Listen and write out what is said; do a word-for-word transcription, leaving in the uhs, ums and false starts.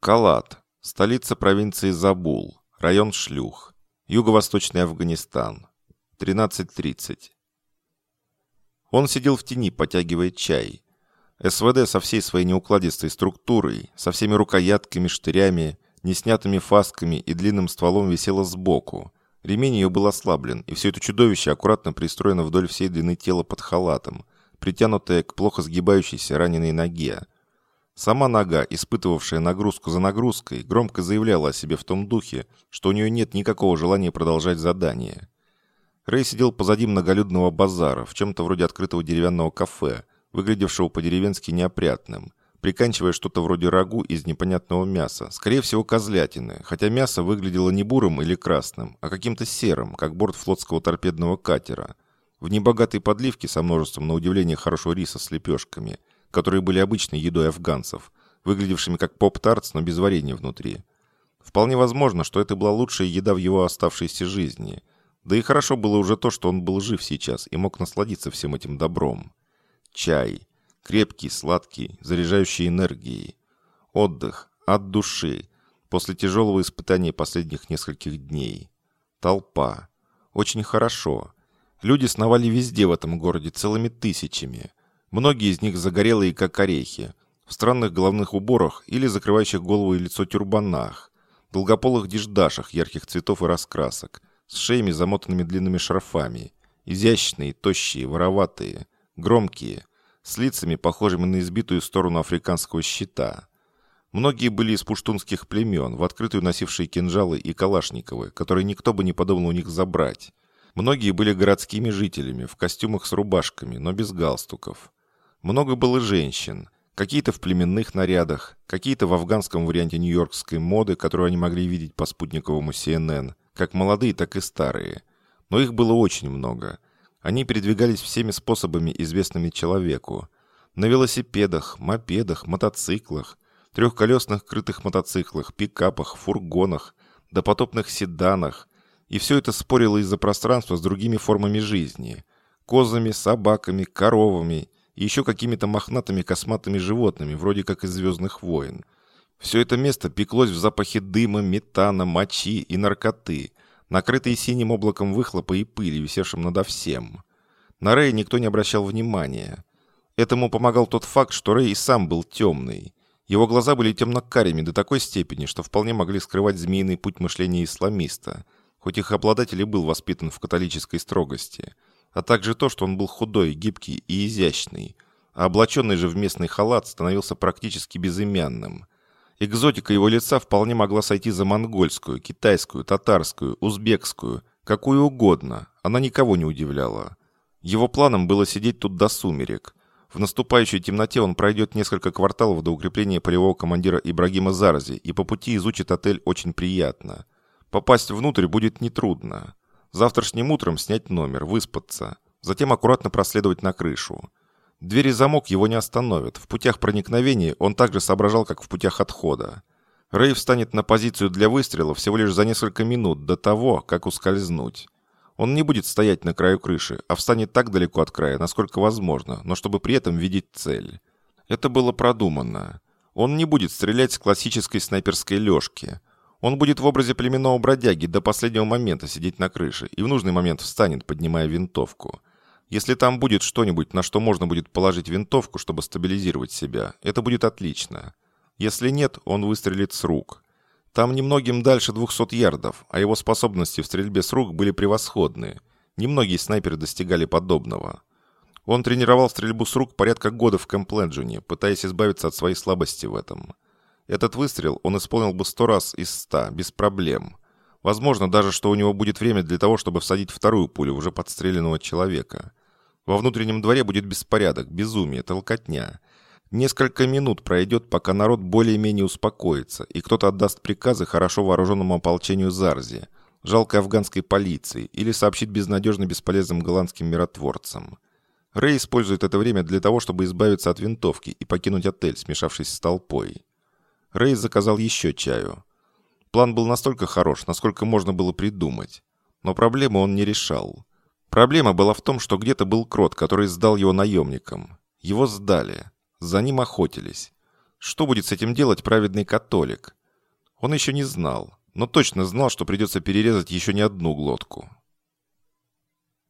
Калат, столица провинции Забул, район Шлюх, юго-восточный Афганистан, тринадцать тридцать. Он сидел в тени, потягивая чай. СВД со всей своей неукладистой структурой, со всеми рукоятками, штырями, неснятыми фасками и длинным стволом висела сбоку. Ремень ее был ослаблен, и все это чудовище аккуратно пристроено вдоль всей длины тела под халатом, притянутое к плохо сгибающейся раненой ноге. Сама нога, испытывавшая нагрузку за нагрузкой, громко заявляла о себе в том духе, что у нее нет никакого желания продолжать задание. Рэй сидел позади многолюдного базара, в чем-то вроде открытого деревянного кафе, выглядевшего по-деревенски неопрятным, приканчивая что-то вроде рагу из непонятного мяса, скорее всего козлятины, хотя мясо выглядело не бурым или красным, а каким-то серым, как борт флотского торпедного катера, в небогатой подливке со множеством, на удивление, хорошего риса с лепешками, которые были обычной едой афганцев, выглядевшими как поп-тартс, но без варенья внутри. Вполне возможно, что это была лучшая еда в его оставшейся жизни. Да и хорошо было уже то, что он был жив сейчас и мог насладиться всем этим добром. Чай. Крепкий, сладкий, заряжающий энергией. Отдых. От души. После тяжелого испытания последних нескольких дней. Толпа. Очень хорошо. Люди сновали везде в этом городе целыми тысячами. Многие из них загорелые, как орехи, в странных головных уборах или закрывающих голову и лицо тюрбанах, долгополых диждашах ярких цветов и раскрасок, с шеями, замотанными длинными шарфами, изящные, тощие, вороватые, громкие, с лицами, похожими на избитую сторону африканского щита. Многие были из пуштунских племен, в открытую носившие кинжалы и калашниковы, которые никто бы не подумал у них забрать. Многие были городскими жителями, в костюмах с рубашками, но без галстуков. Много было женщин, какие-то в племенных нарядах, какие-то в афганском варианте нью-йоркской моды, которую они могли видеть по спутниковому си эн эн, как молодые, так и старые. Но их было очень много. Они передвигались всеми способами, известными человеку. На велосипедах, мопедах, мотоциклах, трехколесных крытых мотоциклах, пикапах, фургонах, допотопных седанах. И все это спорило из-за пространства с другими формами жизни. Козами, собаками, коровами и еще какими-то мохнатыми косматыми животными, вроде как из «Звездных войн». Все это место пеклось в запахе дыма, метана, мочи и наркоты, накрытые синим облаком выхлопа и пыли, висевшим надо всем. На Рэя никто не обращал внимания. Этому помогал тот факт, что Рэй и сам был темный. Его глаза были темно-карими до такой степени, что вполне могли скрывать змеиный путь мышления исламиста, хоть их обладатель и был воспитан в католической строгости, а также то, что он был худой, гибкий и изящный, а облаченный же в местный халат становился практически безымянным. Экзотика его лица вполне могла сойти за монгольскую, китайскую, татарскую, узбекскую, какую угодно, она никого не удивляла. Его планом было сидеть тут до сумерек. В наступающей темноте он пройдет несколько кварталов до укрепления полевого командира Ибрагима Зарзи и по пути изучит отель очень приятно. Попасть внутрь будет нетрудно. Завтрашним утром снять номер, выспаться, затем аккуратно проследовать на крышу. Дверь и замок его не остановят. В путях проникновения он так же соображал, как в путях отхода. Рэй встанет на позицию для выстрела всего лишь за несколько минут до того, как ускользнуть. Он не будет стоять на краю крыши, а встанет так далеко от края, насколько возможно, но чтобы при этом видеть цель. Это было продумано. Он не будет стрелять с классической снайперской лёжки. Он будет в образе племенного бродяги до последнего момента сидеть на крыше и в нужный момент встанет, поднимая винтовку. Если там будет что-нибудь, на что можно будет положить винтовку, чтобы стабилизировать себя, это будет отлично. Если нет, он выстрелит с рук. Там немногим дальше двухсот ярдов, а его способности в стрельбе с рук были превосходны. Немногие снайперы достигали подобного. Он тренировал стрельбу с рук порядка года в Кэмп-Леджине, пытаясь избавиться от своей слабости в этом. Этот выстрел он исполнил бы сто раз из ста, без проблем. Возможно даже, что у него будет время для того, чтобы всадить вторую пулю в уже подстреленного человека. Во внутреннем дворе будет беспорядок, безумие, толкотня. Несколько минут пройдет, пока народ более-менее успокоится, и кто-то отдаст приказы хорошо вооруженному ополчению Зарзи, жалкой афганской полиции, или сообщит безнадежно бесполезным голландским миротворцам. Рэй использует это время для того, чтобы избавиться от винтовки и покинуть отель, смешавшись с толпой. Рэй заказал еще чаю. План был настолько хорош, насколько можно было придумать. Но проблему он не решал. Проблема была в том, что где-то был крот, который сдал его наемникам. Его сдали. За ним охотились. Что будет с этим делать праведный католик? Он еще не знал, но точно знал, что придется перерезать еще не одну глотку.